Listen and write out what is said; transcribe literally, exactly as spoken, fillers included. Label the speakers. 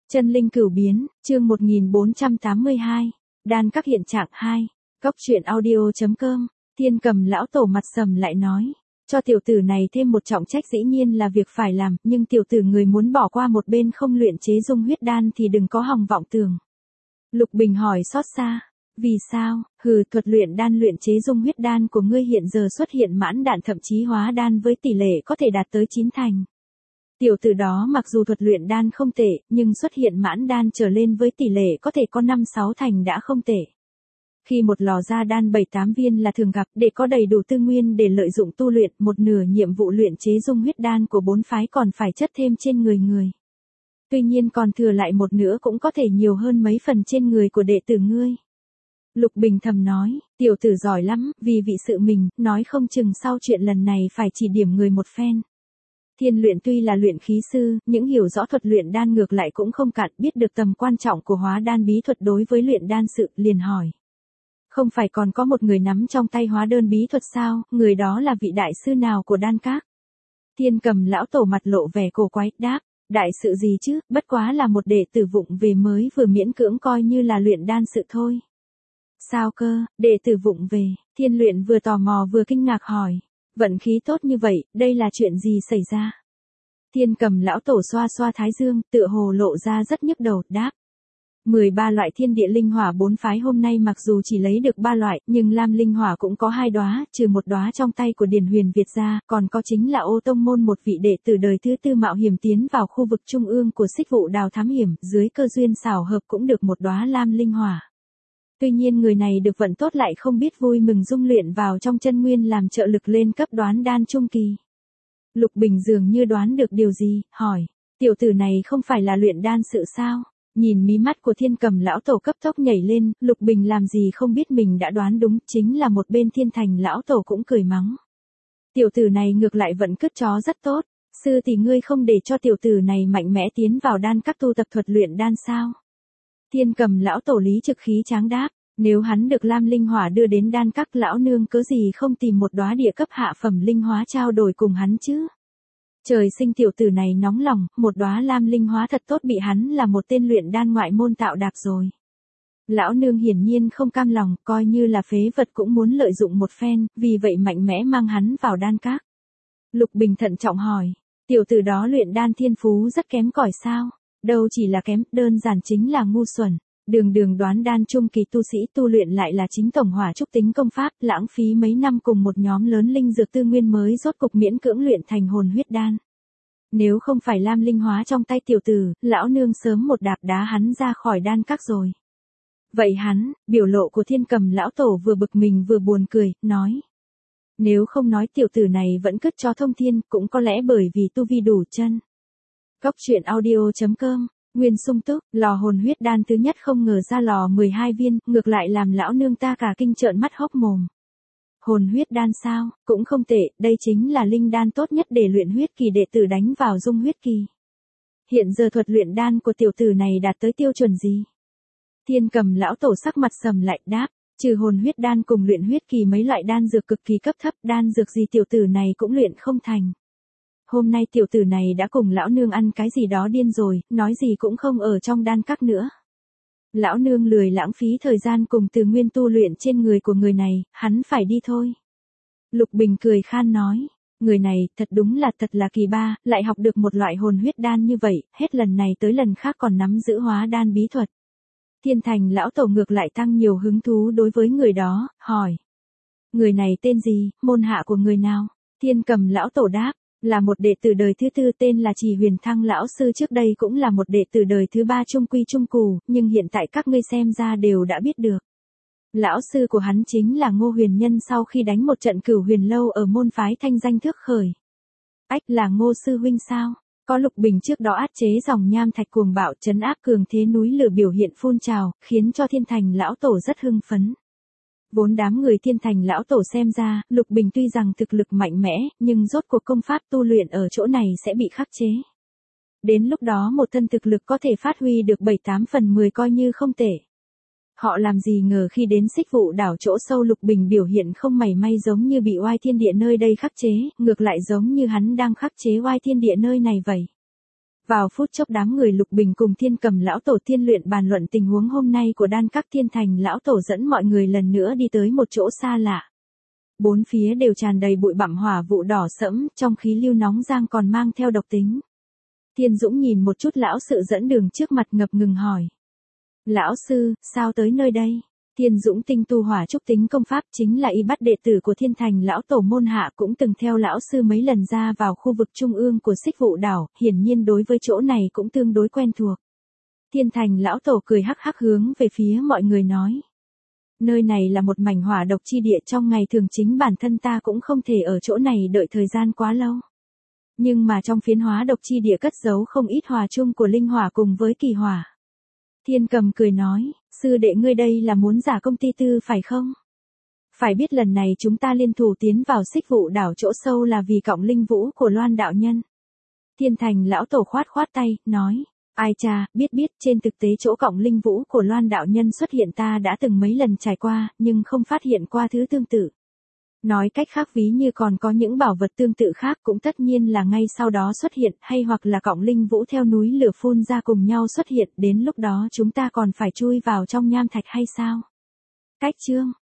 Speaker 1: Chân linh cửu biến, chương một nghìn bốn trăm tám mươi hai. Đan các hiện trạng hai. Cốc truyện audio.com. Thiên Cầm lão tổ mặt sầm lại nói. Cho tiểu tử này thêm một trọng trách dĩ nhiên là việc phải làm, nhưng tiểu tử người muốn bỏ qua một bên không luyện chế dung huyết đan thì đừng có hòng vọng tưởng. Lục Bình hỏi xót xa. Vì sao? Hừ, thuật luyện đan luyện chế dung huyết đan của ngươi hiện giờ xuất hiện mãn đạn thậm chí hóa đan với tỷ lệ có thể đạt tới chín thành. Tiểu tử đó mặc dù thuật luyện đan không tệ, nhưng xuất hiện mãn đan trở lên với tỷ lệ có thể có năm sáu thành đã không tệ. Khi một lò ra đan bảy tám viên là thường gặp, để có đầy đủ tư nguyên để lợi dụng tu luyện, một nửa nhiệm vụ luyện chế dung huyết đan của bốn phái còn phải chất thêm trên người người. Tuy nhiên còn thừa lại một nửa cũng có thể nhiều hơn mấy phần trên người của đệ tử ngươi. Lục Bình thầm nói, tiểu tử giỏi lắm, vì vị sự mình, nói không chừng sau chuyện lần này phải chỉ điểm người một phen. Thiên Luyện tuy là luyện khí sư, những hiểu rõ thuật luyện đan ngược lại cũng không cạn, biết được tầm quan trọng của hóa đan bí thuật đối với luyện đan sự, liền hỏi. Không phải còn có một người nắm trong tay hóa đơn bí thuật sao, người đó là vị đại sư nào của đan các? Thiên Cầm lão tổ mặt lộ vẻ cổ quái, đáp, đại sự gì chứ, bất quá là một đệ tử vụng về mới vừa miễn cưỡng coi như là luyện đan sự thôi. Sao cơ, đệ tử vụng về? Thiên Luyện vừa tò mò vừa kinh ngạc hỏi. Vận khí tốt như vậy, đây là chuyện gì xảy ra? Thiên Cầm lão tổ xoa xoa thái dương, tựa hồ lộ ra rất nhức đầu, đáp. mười ba loại thiên địa linh hỏa bốn phái hôm nay mặc dù chỉ lấy được ba loại, nhưng lam linh hỏa cũng có hai đóa, trừ một đóa trong tay của Điền Huyền Việt ra, còn có chính là Ô Tông môn một vị đệ tử đời thứ tư mạo hiểm tiến vào khu vực trung ương của Xích Vụ Đào thám hiểm, dưới cơ duyên xảo hợp cũng được một đóa lam linh hỏa. Tuy nhiên người này được vận tốt lại không biết vui mừng dung luyện vào trong chân nguyên làm trợ lực lên cấp đoán đan trung kỳ. Lục Bình dường như đoán được điều gì, hỏi, tiểu tử này không phải là luyện đan sự sao? Nhìn mí mắt của Thiên Cầm lão tổ cấp tốc nhảy lên, Lục Bình làm gì không biết mình đã đoán đúng, chính là một bên Thiên Thành lão tổ cũng cười mắng. Tiểu tử này ngược lại vẫn cứt chó rất tốt, sư thì ngươi không để cho tiểu tử này mạnh mẽ tiến vào đan các tu tập thuật luyện đan sao? Thiên Cầm lão tổ lý trực khí tráng đáp, nếu hắn được lam linh hỏa đưa đến đan các lão nương cớ gì không tìm một đóa địa cấp hạ phẩm linh hóa trao đổi cùng hắn chứ? Trời sinh tiểu tử này nóng lòng, một đóa lam linh hóa thật tốt bị hắn là một tên luyện đan ngoại môn tạo đạp rồi. Lão nương hiển nhiên không cam lòng, coi như là phế vật cũng muốn lợi dụng một phen, vì vậy mạnh mẽ mang hắn vào đan các. Lục Bình thận trọng hỏi, tiểu tử đó luyện đan thiên phú rất kém cỏi sao? Đâu chỉ là kém, đơn giản chính là ngu xuẩn. Đường đường đoán đan trung kỳ tu sĩ tu luyện lại là chính tổng hỏa trúc tính công pháp, lãng phí mấy năm cùng một nhóm lớn linh dược tư nguyên mới rốt cục miễn cưỡng luyện thành hồn huyết đan. Nếu không phải lam linh hóa trong tay tiểu tử, lão nương sớm một đạp đá hắn ra khỏi đan các rồi. Vậy hắn, biểu lộ của Thiên Cầm lão tổ vừa bực mình vừa buồn cười, nói. Nếu không nói tiểu tử này vẫn cứt cho thông thiên, cũng có lẽ bởi vì tu vi đủ chân. Cốc truyện audio.com. Nguyên sung túc, lò hồn huyết đan thứ nhất không ngờ ra lò mười hai viên, ngược lại làm lão nương ta cả kinh trợn mắt hốc mồm. Hồn huyết đan sao, cũng không tệ, đây chính là linh đan tốt nhất để luyện huyết kỳ đệ tử đánh vào dung huyết kỳ. Hiện giờ thuật luyện đan của tiểu tử này đạt tới tiêu chuẩn gì? Thiên Cầm lão tổ sắc mặt sầm lại đáp, trừ hồn huyết đan cùng luyện huyết kỳ mấy loại đan dược cực kỳ cấp thấp, đan dược gì tiểu tử này cũng luyện không thành. Hôm nay tiểu tử này đã cùng lão nương ăn cái gì đó điên rồi, nói gì cũng không ở trong đan các nữa. Lão nương lười lãng phí thời gian cùng từ nguyên tu luyện trên người của người này, hắn phải đi thôi. Lục Bình cười khan nói, người này thật đúng là thật là kỳ ba, lại học được một loại hồn huyết đan như vậy, hết lần này tới lần khác còn nắm giữ hóa đan bí thuật. Thiên Thành lão tổ ngược lại tăng nhiều hứng thú đối với người đó, hỏi. Người này tên gì, môn hạ của người nào? Thiên Cầm lão tổ đáp. Là một đệ tử đời thứ tư tên là Trì Huyền Thăng lão sư, trước đây cũng là một đệ tử đời thứ ba trung quy trung cù, nhưng hiện tại các ngươi xem ra đều đã biết được. Lão sư của hắn chính là Ngô Huyền Nhân sau khi đánh một trận Cửu Huyền Lâu ở môn phái thanh danh thước khởi. Ách, là Ngô sư huynh sao? Có Lục Bình trước đó át chế dòng nham thạch cuồng bạo trấn áp cường thế núi lửa biểu hiện phun trào, khiến cho Thiên Thành lão tổ rất hưng phấn. Vốn đám người Thiên Thành lão tổ xem ra, Lục Bình tuy rằng thực lực mạnh mẽ, nhưng rốt cuộc công pháp tu luyện ở chỗ này sẽ bị khắc chế. Đến lúc đó một thân thực lực có thể phát huy được bảy tám phần mười coi như không tệ. Họ làm gì ngờ khi đến Xích Vụ Đảo chỗ sâu Lục Bình biểu hiện không mảy may giống như bị oai thiên địa nơi đây khắc chế, ngược lại giống như hắn đang khắc chế oai thiên địa nơi này vậy. Vào phút chốc đám người Lục Bình cùng Thiên Cầm lão tổ tiên luyện bàn luận tình huống hôm nay của đan các Thiên Thành lão tổ dẫn mọi người lần nữa đi tới một chỗ xa lạ. Bốn phía đều tràn đầy bụi bặm hỏa vụ đỏ sẫm, trong khí lưu nóng giang còn mang theo độc tính. Thiên Dũng nhìn một chút lão sự dẫn đường trước mặt ngập ngừng hỏi. Lão sư, sao tới nơi đây? Thiên Dũng tinh tu hỏa trúc tính công pháp, chính là y bắt đệ tử của Thiên Thành lão tổ môn hạ, cũng từng theo lão sư mấy lần ra vào khu vực trung ương của Xích Vụ đảo, hiển nhiên đối với chỗ này cũng tương đối quen thuộc. Thiên Thành lão tổ cười hắc hắc hướng về phía mọi người nói. Nơi này là một mảnh hỏa độc chi địa, trong ngày thường chính bản thân ta cũng không thể ở chỗ này đợi thời gian quá lâu. Nhưng mà trong phiến hóa độc chi địa cất giấu không ít hỏa chung của linh hỏa cùng với kỳ hỏa. Thiên Cầm cười nói, sư đệ ngươi đây là muốn giả công ty tư phải không? Phải biết lần này chúng ta liên thủ tiến vào Xích Vụ đảo chỗ sâu là vì cọng linh vũ của Loan đạo nhân. Thiên Thành lão tổ khoát khoát tay, nói, ai cha, biết biết, trên thực tế chỗ cọng linh vũ của Loan đạo nhân xuất hiện ta đã từng mấy lần trải qua, nhưng không phát hiện qua thứ tương tự. Nói cách khác, ví như còn có những bảo vật tương tự khác cũng tất nhiên là ngay sau đó xuất hiện, hay hoặc là cọng linh vũ theo núi lửa phun ra cùng nhau xuất hiện, đến lúc đó chúng ta còn phải chui vào trong nham thạch hay sao? Cách chương